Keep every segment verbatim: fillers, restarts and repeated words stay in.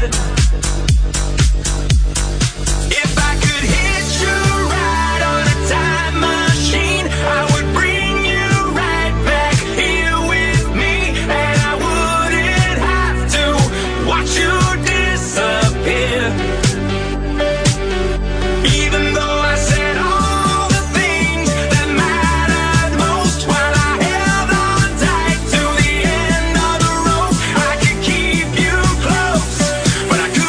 But I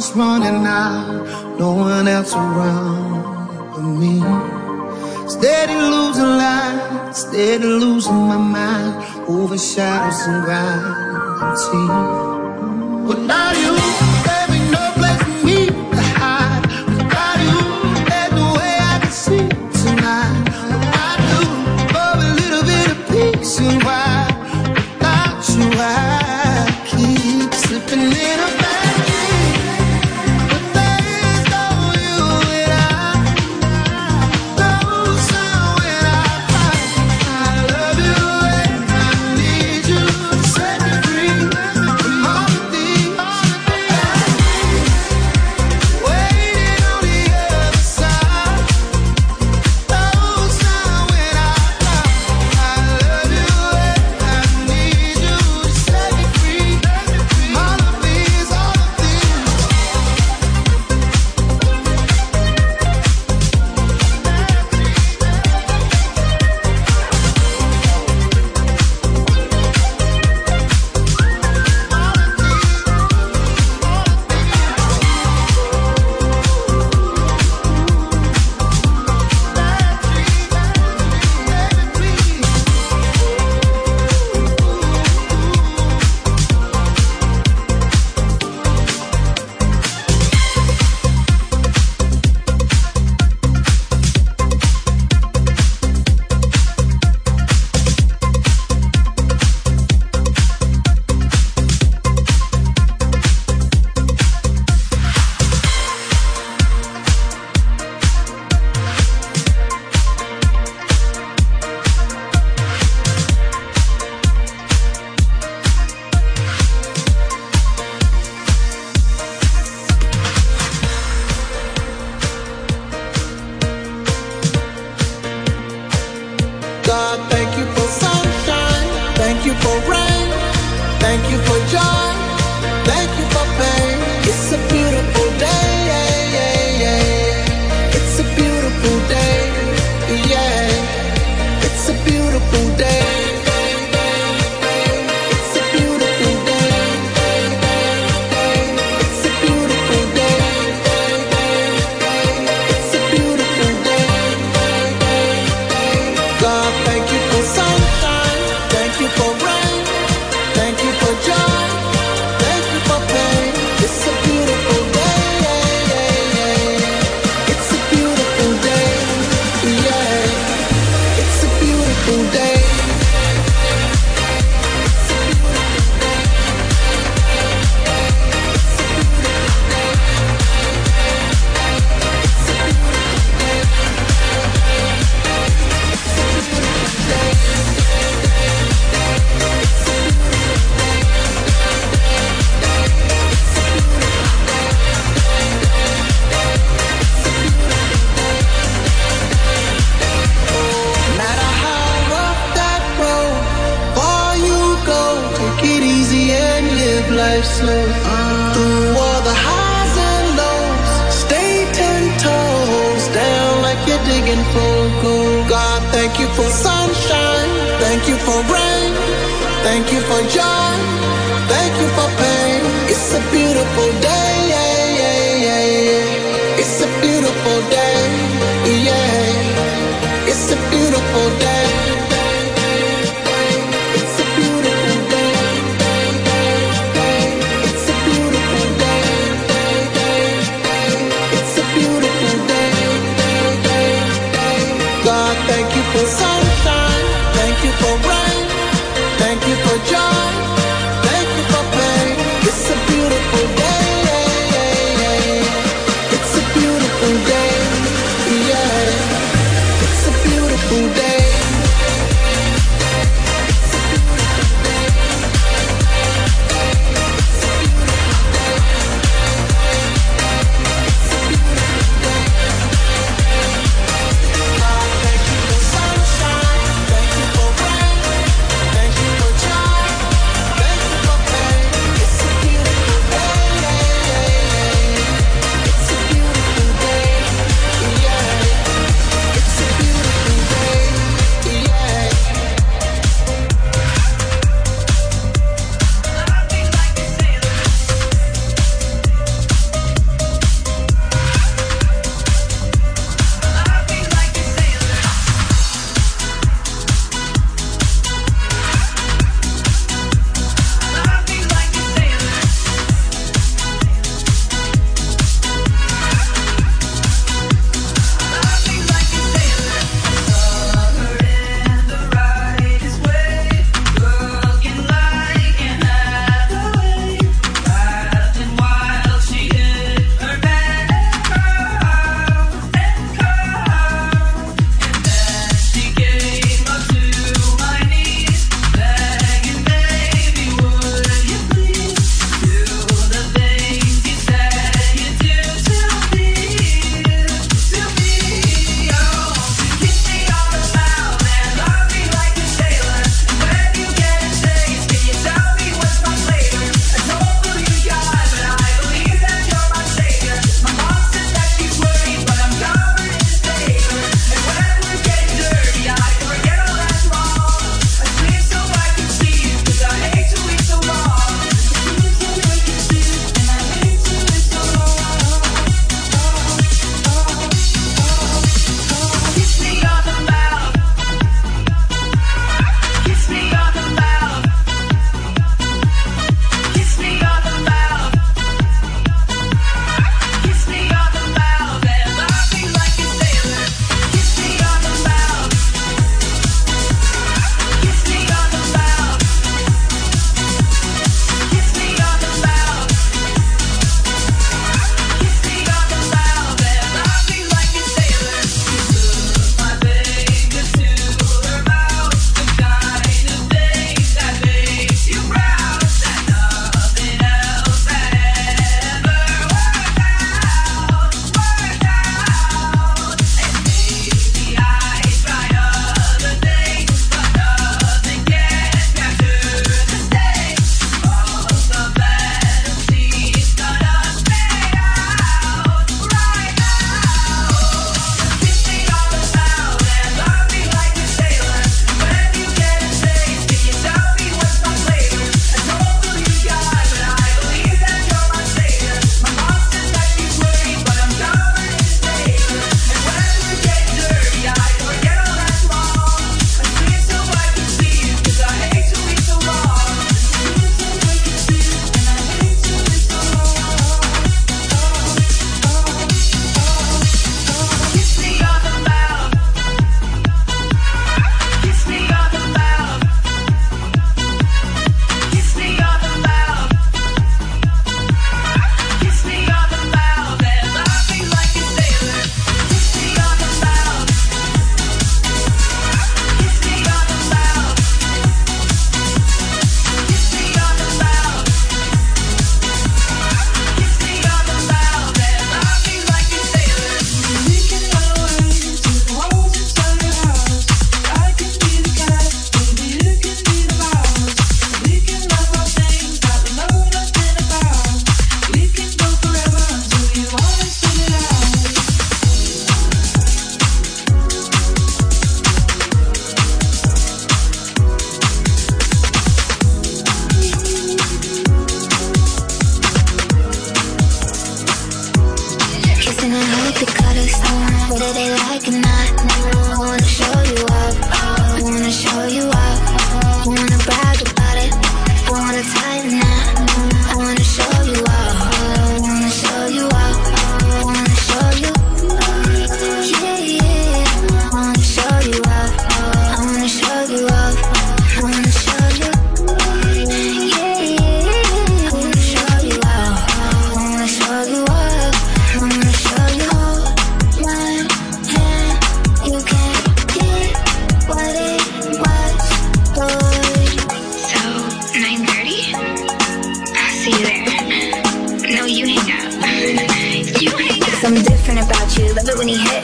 is running out, no one else around but me. Steady losing light, steady losing my mind, over shadows and gravity. Without you, there ain't no place for me to hide. Without you, there's no way I can see tonight. Without you, for a little bit of peace and quiet. Without you, I keep slipping in a bad dream. But there is no you and I. No sound when I cry. I love you and I need you to set me free from all of these waiting on the other side. No sound when I cry. I love you and I need you to set me free from all of these, all of these. God, thank you for sunshine, thank you for rain, thank you for joy, thank you for pain. It's a beautiful day, yeah, yeah, yeah. It's a beautiful day, yeah. It's a beautiful day. It's a beautiful day. It's a beautiful day. It's a beautiful day. God, thank you for sunshine, thank you for rain, thank you for joy, thank you for pain. It's a beautiful day, yeah, yeah, yeah. It's a beautiful day, yeah. It's a beautiful day. No matter how rough that road, far you go, take it easy and live life slow. Through all the highs and lows, stay ten toes down like you're digging for gold. God, thank you for sunshine, thank you for rain, thank you for joy, thank you for pain. It's a beautiful day, yeah, yeah, yeah, yeah. It's a beautiful day, yeah. It's a beautiful day. It's a beautiful day. It's a beautiful day. It's a beautiful day. God, thank you for sunshine, thank you for rain, thank you for joy, thank you for pain. It's a beautiful day, yeah, yeah, yeah. It's a beautiful day, yeah. It's a beautiful day. God, thank you for sunshine.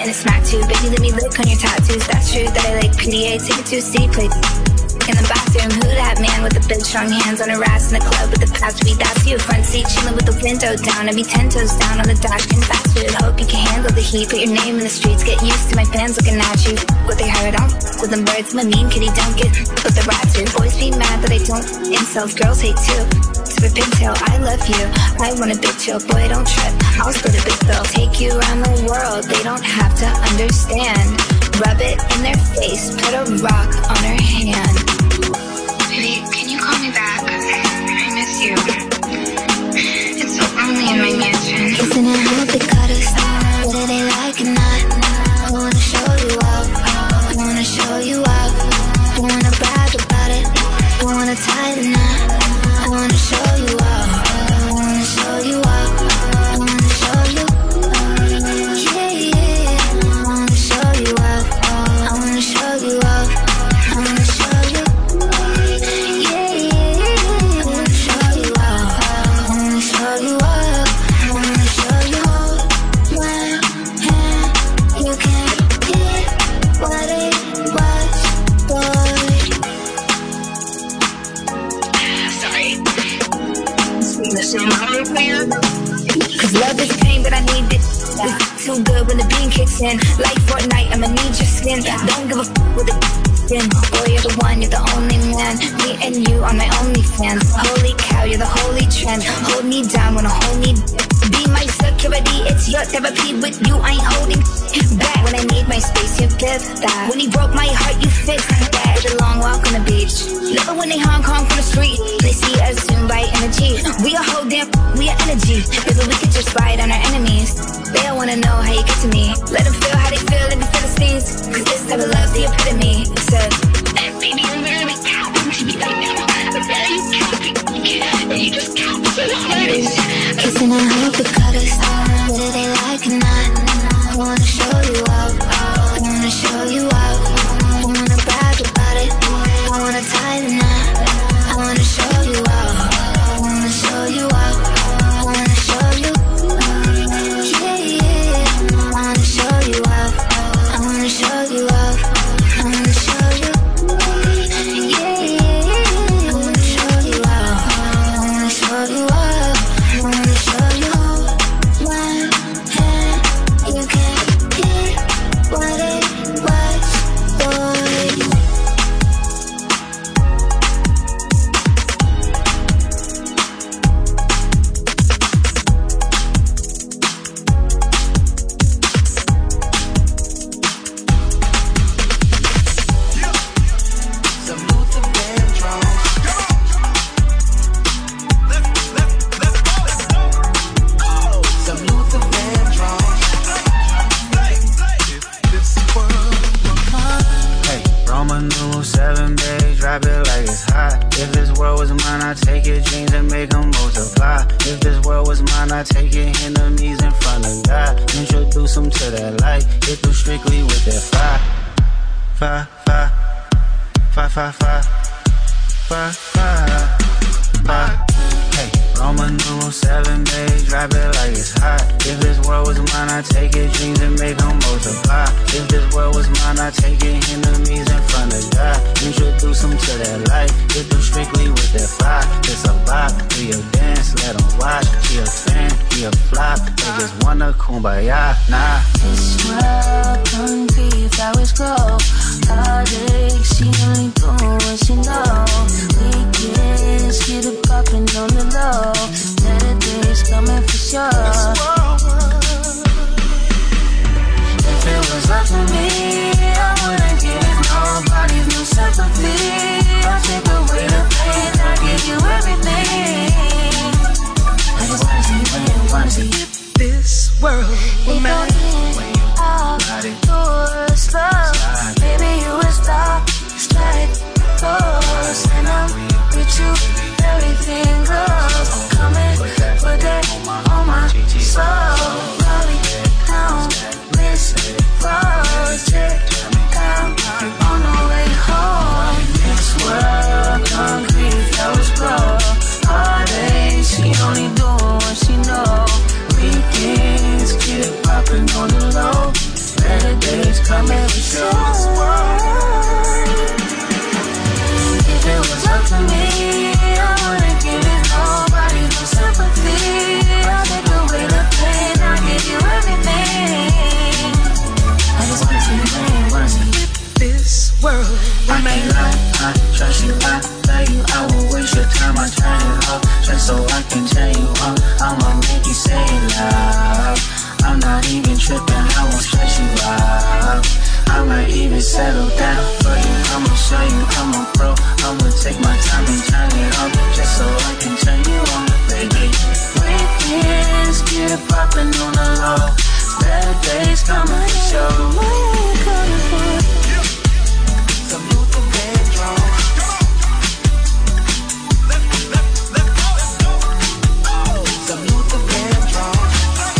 and it's smack too. Baby, let me lick on your tattoos. That's true that I like P D A. Take it to a city play in the bathroom. Who that man with the big strong hands on her ass in the club with the past beat? That's you. Front seat chilling with the window down. I be ten toes down on the dash, getting fast food. Hope you can handle the heat. Put your name in the streets. Get used to my fans looking at you. What they heard on with them birds. I'm a mean kitty. Don't get with the rats too. Boys be mad that I don't insult. Girls hate too. Super pigtail. I love you. I want a big chill. Boy, don't trip. I'll split a big bill. Take you around the world. They don't have to understand. Rub it in their face. Put a rock on her hand. Baby, can you call me back? I miss you. It's so lonely in my mansion. Kissing and hope they cut us. Whether they like it or not. I wanna show you up. I wanna show you up. I wanna brag about it. I wanna tie the knot. I wanna show you up. I wanna show you up. I wanna show you. Yeah, yeah. I wanna show you up. I wanna show you up. I wanna show you. Yeah, yeah. I wanna show you up. I wanna show you up. I wanna show you up. One hand, you can't get what it was, boy. Sorry. Cause love is pain, but I need it. It's too good when the beam kicks in. Like Fortnite, I'ma need your skin. Don't give a f with it in. Boy, you're the one, you're the only man. Me and you are my only fans. Holy cow, you're the holy trend. Hold me down when I hold me. Be my security, it's your therapy. With you, I ain't holding back. When I need my space, you give that. When he broke my heart, you fixed that. It's a long walk on the beach. Love it when they Hong Kong from the street. They see us soon by energy. We a whole damn, we are energy. Baby, we could just ride on our enemies. They don't wanna know how you get to me. Let them feel how they feel in the Philistines. Cause this type of love's the epitome. It says, baby, you're literally counting to me right now. I'm very counting. And you just count so hard. Kissing and hope they cut us. Whether they like it or not. I wanna show you up. I wanna show you up. I wanna brag about it. I wanna tie the knot. I wanna show you up. I wanna show you up. I wanna show you. Yeah, yeah. I wanna show you up. I wanna show you up. I wanna show you. Yeah, yeah. I wanna show you up. I wanna show you up. I wanna show you. One hand, you can't get what it was, boy. Some Luther Vandross. Some Luther Vandross. Hey, Roman numeral seven, babe, drop it like it's hot. If this world was mine, I'd take your dreams and make them multiply. If this world was mine, I'd take your enemies in front of God. Introduce them to that light, hit them strictly with that fire. Fire, fire, fire, fire, fire, fire, fire, fire. Hey, Roman numeral seven, babe, drop it like it's hot. If this world was mine, I'd take your dreams and make them multiply. If this world was mine, I'd take your enemies in front of God. Introduce them to that light, hit them strictly with that fire. It's a vibe, we a dance, let them watch. He a fan, he a flop, they just wanna kumbaya, nah. This world don't be flowers grow. Heartache, she only doing what she know. Weekends, get it poppin' on the low. Better days coming for sure. If it was up to me, I wouldn't give nobody no sympathy. I'll take away the pain, I'll give you everything. I just wanna see you when you wanna see. This world will matter when you out body doors slow. Baby, world. I can't lie, I trust you, I love you. I won't waste your time, I turn it up just so I can tell you up. I'ma make you say it loud. I'm not even tripping, I won't stress you out. I might even settle down for you. I'ma show you I'm a pro. I'ma take my time and turn it up just so I can turn you on, baby. Weekends get it poppin' on the low. Better days coming for sure. Some Luther Vandross. Some Luther Vandross.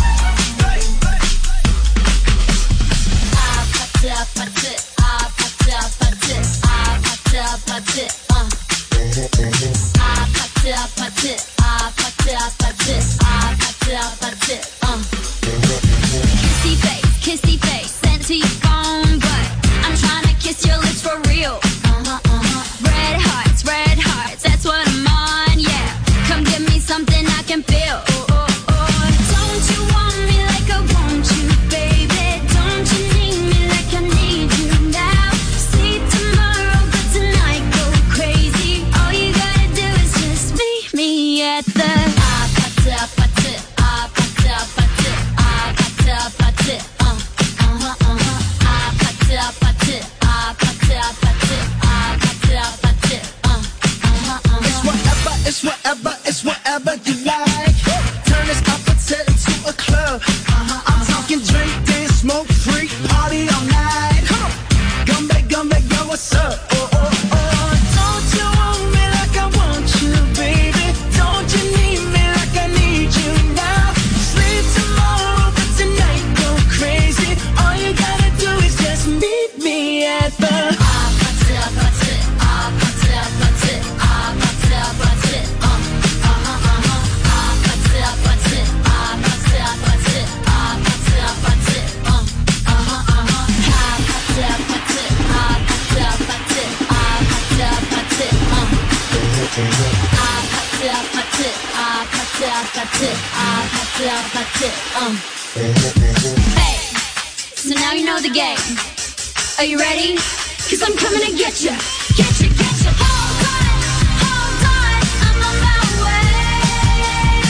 I put it, I put it, I put it, I put it, I put it, I put it, uh. I put it, I put it, I put it, I put it, I put it, I put it, uh. Kissy face, kissy face, sent to your phone, but I'm tryna kiss your lips for real. Uh-huh, uh-huh. Red hearts, red hearts, that's what I'm on, yeah. Come give me something I can feel. Oh, oh, oh. Don't you want me like I want you, baby? Don't you need me like I need you now? See tomorrow, but tonight go crazy. All you gotta do is just meet me at the I put it, I put it, I put it, I put it, I put it, I put it, uh, uh-huh, uh-huh. I put it, I put it, I put it, I put it, I put it, I put it, uh, uh-huh, uh-huh. It's whatever, it's whatever, it's whatever you like. Turn this opposite into a club. Uh-huh, I'm talking drink, dance, smoke, freak, party all night. Come on, Gumbe, Gumbe, yo, what's up? Oh, oh, oh. Don't you want me like I want you, baby? Don't you need me like I need you now? Sleep tomorrow, but tonight go crazy. All you gotta do is just meet me at the I put it, I put it, I put it, I put it, I put it, I put it, uh, uh-huh, uh-huh. I put it, I put it, I put it, I put it, I put it, I put it, uh, uh-huh, uh-huh. I put it, I put it, I put it, I put it, I put it, I put it, uh. I put it, I put it, I put it, I put it, I put it, I put it, uh. Hey, so now you know the game. Are you ready? Cause I'm coming to get you. Get you, get you. Hold on, hold on, I'm on my way.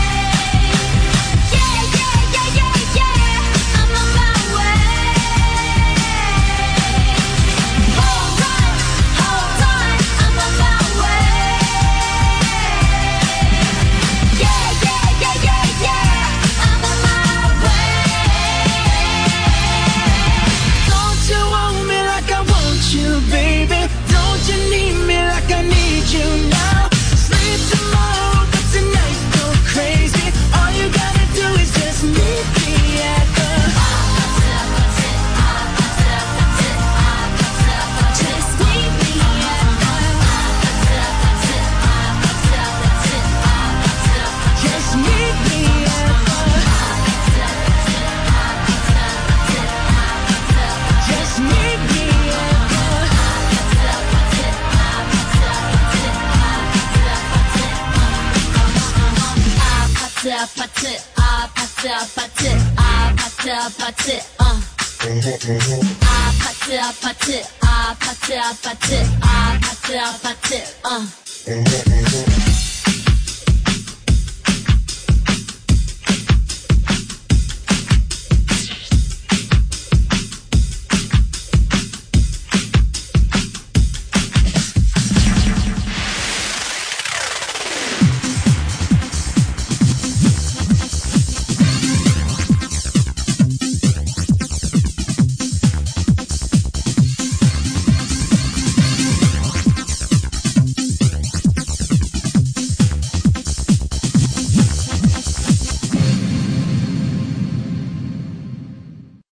Yeah, yeah, yeah, yeah, yeah, I'm on my way. Hold on, hold on, I'm on my way. Yeah, yeah, yeah, yeah, yeah, I'm on my way. Don't you want me like I want you, baby? Don't you need me like I need you now? Sleep tomorrow, but tonight go crazy. All you gotta do is just meet me at the just meet me at the just meet me at the just meet me at the I put it, I put it, I put it, I put it, I put it, uh. I put it, I put it, I put it, I put it, I put it, I put it, uh.